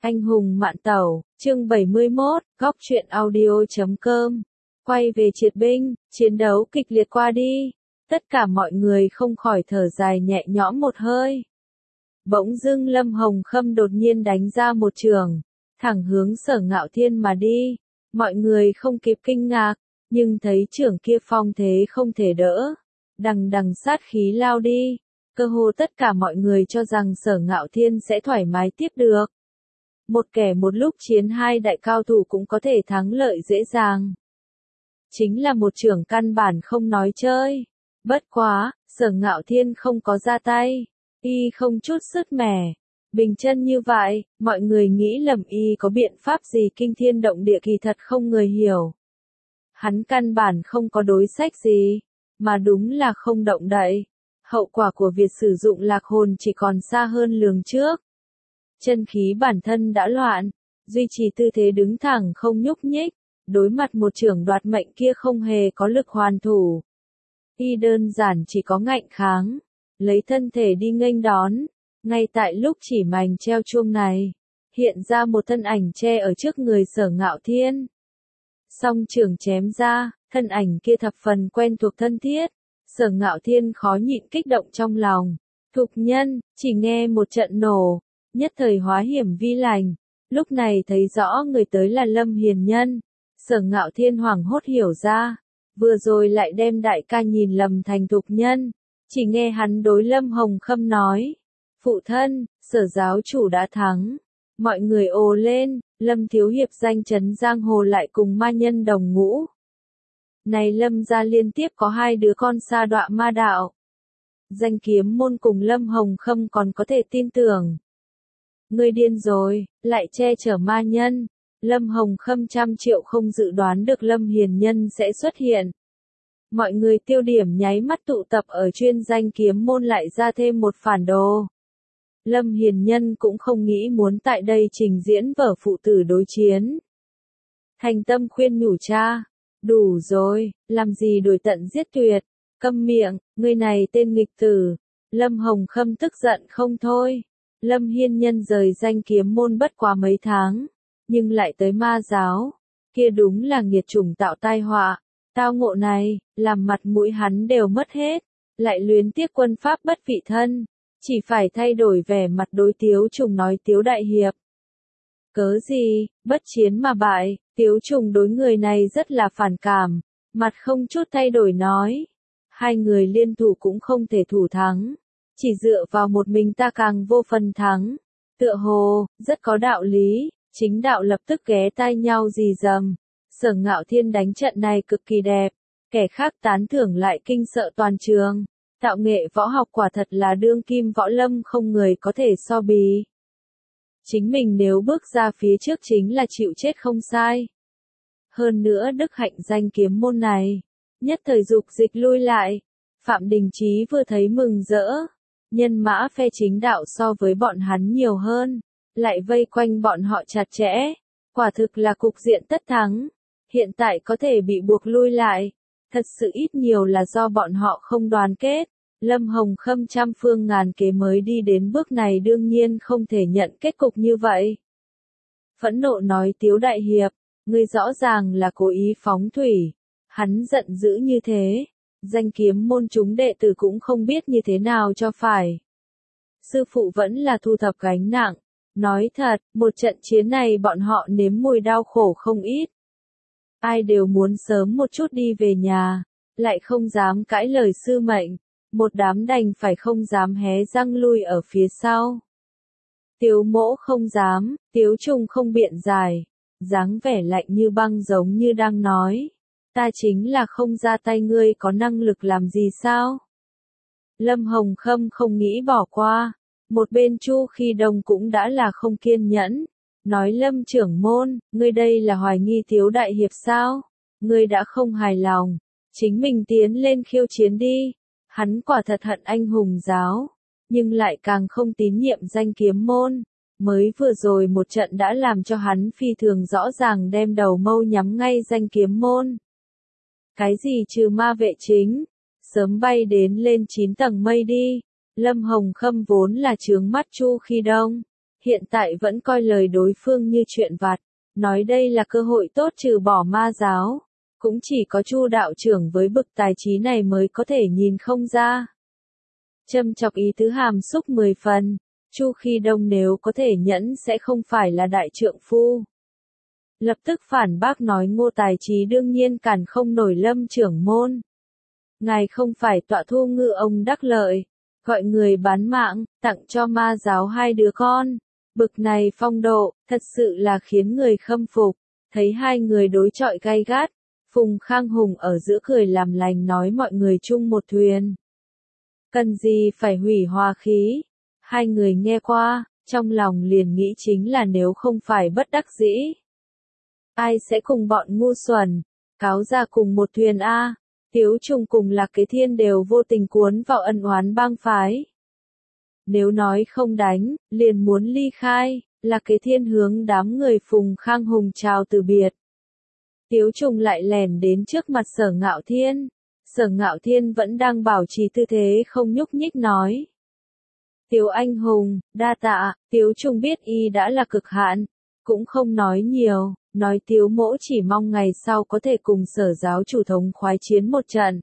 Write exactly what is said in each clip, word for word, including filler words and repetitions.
Anh hùng mạn tẩu, chương bảy mươi mốt, góc truyện audio chấm com. Quay về triệt binh, chiến đấu kịch liệt qua đi. Tất cả mọi người không khỏi thở dài nhẹ nhõm một hơi. Bỗng dưng Lâm Hồng Khâm đột nhiên đánh ra một trường, thẳng hướng Sở Ngạo Thiên mà đi. Mọi người không kịp kinh ngạc, nhưng thấy trưởng kia phong thế không thể đỡ. Đằng đằng sát khí lao đi. Cơ hồ tất cả mọi người cho rằng Sở Ngạo Thiên sẽ thoải mái tiếp được. Một kẻ một lúc chiến hai đại cao thủ cũng có thể thắng lợi dễ dàng. Chính là một trưởng căn bản không nói chơi. Bất quá, Sở Ngạo Thiên không có ra tay. Y không chút sứt mẻ. Bình chân như vậy, mọi người nghĩ lầm y có biện pháp gì kinh thiên động địa kỳ thật không người hiểu. Hắn căn bản không có đối sách gì, mà đúng là không động đậy. Hậu quả của việc sử dụng lạc hồn chỉ còn xa hơn lường trước. Chân khí bản thân đã loạn, duy trì tư thế đứng thẳng không nhúc nhích, đối mặt một trưởng đoạt mệnh kia không hề có lực hoàn thủ. Y đơn giản chỉ có ngạnh kháng, lấy thân thể đi nghênh đón. Ngay tại lúc chỉ mảnh treo chuông này, hiện ra một thân ảnh che ở trước người Sở Ngạo Thiên. Song trưởng chém ra, thân ảnh kia thập phần quen thuộc thân thiết. Sở Ngạo Thiên khó nhịn kích động trong lòng. Thục nhân, chỉ nghe một trận nổ, nhất thời hóa hiểm vi lành. Lúc này thấy rõ người tới là Lâm Hiền Nhân. Sở Ngạo Thiên hoảng hốt hiểu ra. Vừa rồi lại đem đại ca nhìn lầm thành thục nhân. Chỉ nghe hắn đối Lâm Hồng Khâm nói. Phụ thân, Sở giáo chủ đã thắng. Mọi người ồ lên, Lâm thiếu hiệp danh chấn giang hồ lại cùng ma nhân đồng ngũ. Này Lâm gia liên tiếp có hai đứa con sa đọa ma đạo. Danh kiếm môn cùng Lâm Hồng Khâm còn có thể tin tưởng. Ngươi điên rồi, lại che chở ma nhân. Lâm Hồng Khâm trăm triệu không dự đoán được Lâm Hiền Nhân sẽ xuất hiện. Mọi người tiêu điểm nháy mắt tụ tập ở chuyên danh kiếm môn lại ra thêm một phản đồ. Lâm Hiền Nhân cũng không nghĩ muốn tại đây trình diễn vở phụ tử đối chiến. Thành tâm khuyên nhủ cha. Đủ rồi, làm gì đuổi tận giết tuyệt, câm miệng, ngươi này tên nghịch tử. Lâm Hồng Khâm tức giận không thôi. Lâm Hiên Nhân rời danh kiếm môn bất quá mấy tháng, nhưng lại tới ma giáo, kia đúng là nghiệt chủng tạo tai họa. Tao ngộ này, làm mặt mũi hắn đều mất hết, lại luyến tiếc quân pháp bất vị thân, chỉ phải thay đổi vẻ mặt đối Tiếu Trùng nói Tiếu đại hiệp. Cớ gì, bất chiến mà bại. Tiếu Trùng đối người này rất là phản cảm, mặt không chút thay đổi nói. Hai người liên thủ cũng không thể thủ thắng, chỉ dựa vào một mình ta càng vô phần thắng. Tựa hồ, rất có đạo lý, chính đạo lập tức ghé tai nhau rì rầm. Sở Ngạo Thiên đánh trận này cực kỳ đẹp, kẻ khác tán thưởng lại kinh sợ toàn trường. Tạo nghệ võ học quả thật là đương kim võ lâm không người có thể so bì. Chính mình nếu bước ra phía trước chính là chịu chết không sai. Hơn nữa đức hạnh danh kiếm môn này, nhất thời dục dịch lui lại. Phạm Đình Chí vừa thấy mừng rỡ, nhân mã phe chính đạo so với bọn hắn nhiều hơn, lại vây quanh bọn họ chặt chẽ, quả thực là cục diện tất thắng. Hiện tại có thể bị buộc lui lại, thật sự ít nhiều là do bọn họ không đoàn kết. Lâm Hồng Khâm trăm phương ngàn kế mới đi đến bước này đương nhiên không thể nhận kết cục như vậy. Phẫn nộ nói Tiếu đại hiệp, ngươi rõ ràng là cố ý phóng thủy. Hắn giận dữ như thế, danh kiếm môn chúng đệ tử cũng không biết như thế nào cho phải. Sư phụ vẫn là thu thập gánh nặng, nói thật, một trận chiến này bọn họ nếm mùi đau khổ không ít. Ai đều muốn sớm một chút đi về nhà, lại không dám cãi lời sư mệnh. Một đám đành phải không dám hé răng lui ở phía sau. Tiếu mỗ không dám, Tiếu Trùng không biện giải, dáng vẻ lạnh như băng giống như đang nói. Ta chính là không ra tay ngươi có năng lực làm gì sao? Lâm Hồng Khâm không nghĩ bỏ qua. Một bên Chu Khi Đông cũng đã là không kiên nhẫn. Nói Lâm trưởng môn, ngươi đây là hoài nghi Tiếu đại hiệp sao? Ngươi đã không hài lòng, chính mình tiến lên khiêu chiến đi. Hắn quả thật hận anh hùng giáo, nhưng lại càng không tín nhiệm danh kiếm môn. Mới vừa rồi một trận đã làm cho hắn phi thường rõ ràng đem đầu mâu nhắm ngay danh kiếm môn. Cái gì trừ ma vệ chính, sớm bay đến lên chín tầng mây đi. Lâm Hồng Khâm vốn là chướng mắt Chu Khi Đông, hiện tại vẫn coi lời đối phương như chuyện vặt, nói đây là cơ hội tốt trừ bỏ ma giáo. Cũng chỉ có Chu đạo trưởng với bực tài trí này mới có thể nhìn không ra. Châm chọc ý tứ hàm xúc mười phần, Chu Khi Đông nếu có thể nhẫn sẽ không phải là đại trượng phu. Lập tức phản bác nói Ngô Tài Trí đương nhiên cản không nổi Lâm trưởng môn. Ngài không phải tọa thu ngư ông đắc lợi, gọi người bán mạng, tặng cho ma giáo hai đứa con. Bực này phong độ, thật sự là khiến người khâm phục. Thấy hai người đối chọi gay gắt, Phùng Khang Hùng ở giữa cười làm lành nói mọi người chung một thuyền. Cần gì phải hủy hòa khí. Hai người nghe qua, trong lòng liền nghĩ chính là nếu không phải bất đắc dĩ. Ai sẽ cùng bọn ngu xuẩn, cáo ra cùng một thuyền a? Tiếu Trùng cùng Lạc Kế Thiên đều vô tình cuốn vào ân oán bang phái. Nếu nói không đánh, liền muốn ly khai, Lạc Kế Thiên hướng đám người Phùng Khang Hùng chào từ biệt. Tiếu Trùng lại lèn đến trước mặt Sở Ngạo Thiên. Sở Ngạo Thiên vẫn đang bảo trì tư thế không nhúc nhích nói. Tiếu anh hùng, đa tạ, Tiếu Trùng biết y đã là cực hạn, cũng không nói nhiều, nói Tiếu mỗ chỉ mong ngày sau có thể cùng Sở giáo chủ thống khoái chiến một trận.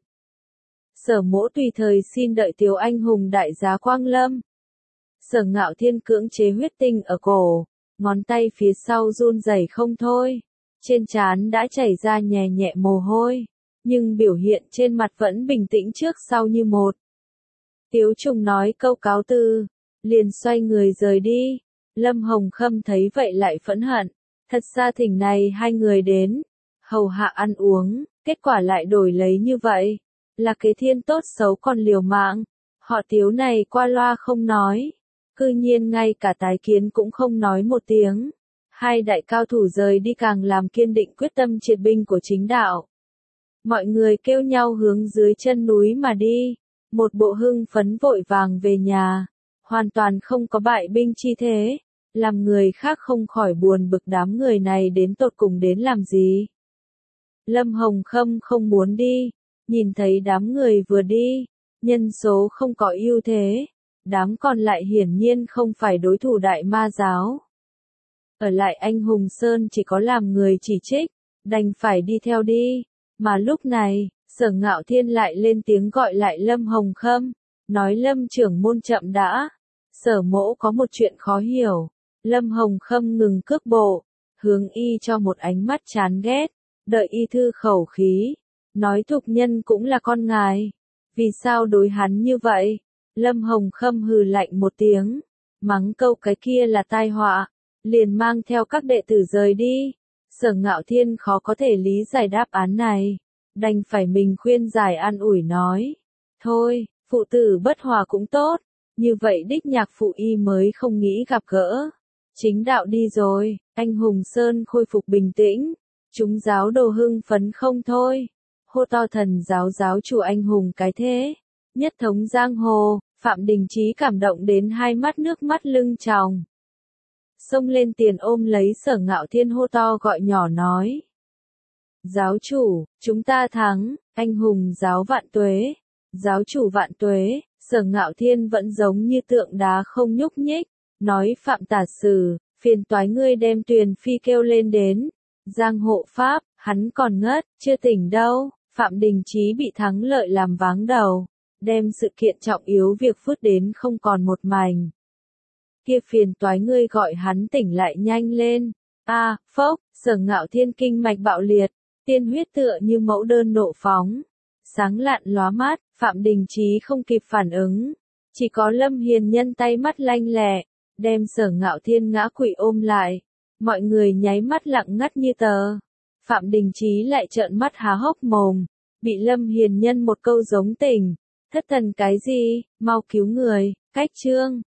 Sở mỗ tùy thời xin đợi Tiếu anh hùng đại giá quang lâm. Sở Ngạo Thiên cưỡng chế huyết tinh ở cổ, ngón tay phía sau run rẩy không thôi, trên trán đã chảy ra nhẹ nhẹ mồ hôi, nhưng biểu hiện trên mặt vẫn bình tĩnh trước sau như một. Tiếu Trùng nói câu cáo từ, liền xoay người rời đi. Lâm Hồng Khâm thấy vậy lại phẫn hận, thật ra thỉnh này hai người đến, hầu hạ ăn uống, kết quả lại đổi lấy như vậy. Là Kế Thiên tốt xấu còn liều mạng, họ Tiếu này qua loa không nói, cư nhiên ngay cả tái kiến cũng không nói một tiếng. Hai đại cao thủ rời đi càng làm kiên định quyết tâm triệt binh của chính đạo. Mọi người kêu nhau hướng dưới chân núi mà đi, một bộ hưng phấn vội vàng về nhà, hoàn toàn không có bại binh chi thế, làm người khác không khỏi buồn bực đám người này đến tột cùng đến làm gì. Lâm Hồng Khâm không muốn đi, nhìn thấy đám người vừa đi, nhân số không có ưu thế, đám còn lại hiển nhiên không phải đối thủ đại ma giáo. Ở lại Anh Hùng Sơn chỉ có làm người chỉ trích, đành phải đi theo đi, mà lúc này, Sở Ngạo Thiên lại lên tiếng gọi lại Lâm Hồng Khâm, nói Lâm trưởng môn chậm đã, Sở mỗ có một chuyện khó hiểu. Lâm Hồng Khâm ngừng cước bộ, hướng y cho một ánh mắt chán ghét, đợi y thư khẩu khí, nói thục nhân cũng là con ngài, vì sao đối hắn như vậy? Lâm Hồng Khâm hừ lạnh một tiếng, mắng câu cái kia là tai họa, liền mang theo các đệ tử rời đi. Sở Ngạo Thiên khó có thể lý giải đáp án này, đành phải mình khuyên giải an ủi nói, thôi, phụ tử bất hòa cũng tốt, như vậy đích nhạc phụ y mới không nghĩ gặp gỡ. Chính đạo đi rồi, Anh Hùng Sơn khôi phục bình tĩnh, chúng giáo đồ hưng phấn không thôi, hô to thần giáo giáo chủ anh hùng cái thế, nhất thống giang hồ. Phạm Đình Chí cảm động đến hai mắt nước mắt lưng tròng. Xông lên tiền ôm lấy Sở Ngạo Thiên hô to gọi nhỏ nói. Giáo chủ, chúng ta thắng, anh hùng giáo vạn tuế, giáo chủ vạn tuế. Sở Ngạo Thiên vẫn giống như tượng đá không nhúc nhích, nói Phạm tả sử, phiền toái ngươi đem Tuyền Phi kêu lên đến. Giang hộ pháp, hắn còn ngất, chưa tỉnh đâu. Phạm Đình Chí bị thắng lợi làm váng đầu, đem sự kiện trọng yếu việc phứt đến không còn một mảnh. Kia phiền toái ngươi gọi hắn tỉnh lại nhanh lên. A, à, phốc, Sở Ngạo Thiên kinh mạch bạo liệt, tiên huyết tựa như mẫu đơn nộ phóng, sáng lạn lóa mắt. Phạm Đình Chí không kịp phản ứng, chỉ có Lâm Hiền Nhân tay mắt lanh lẹ, đem Sở Ngạo Thiên ngã quỵ ôm lại. Mọi người nháy mắt lặng ngắt như tờ. Phạm Đình Chí lại trợn mắt há hốc mồm, bị Lâm Hiền Nhân một câu giống tỉnh. Thất thần cái gì, mau cứu người, cách chương.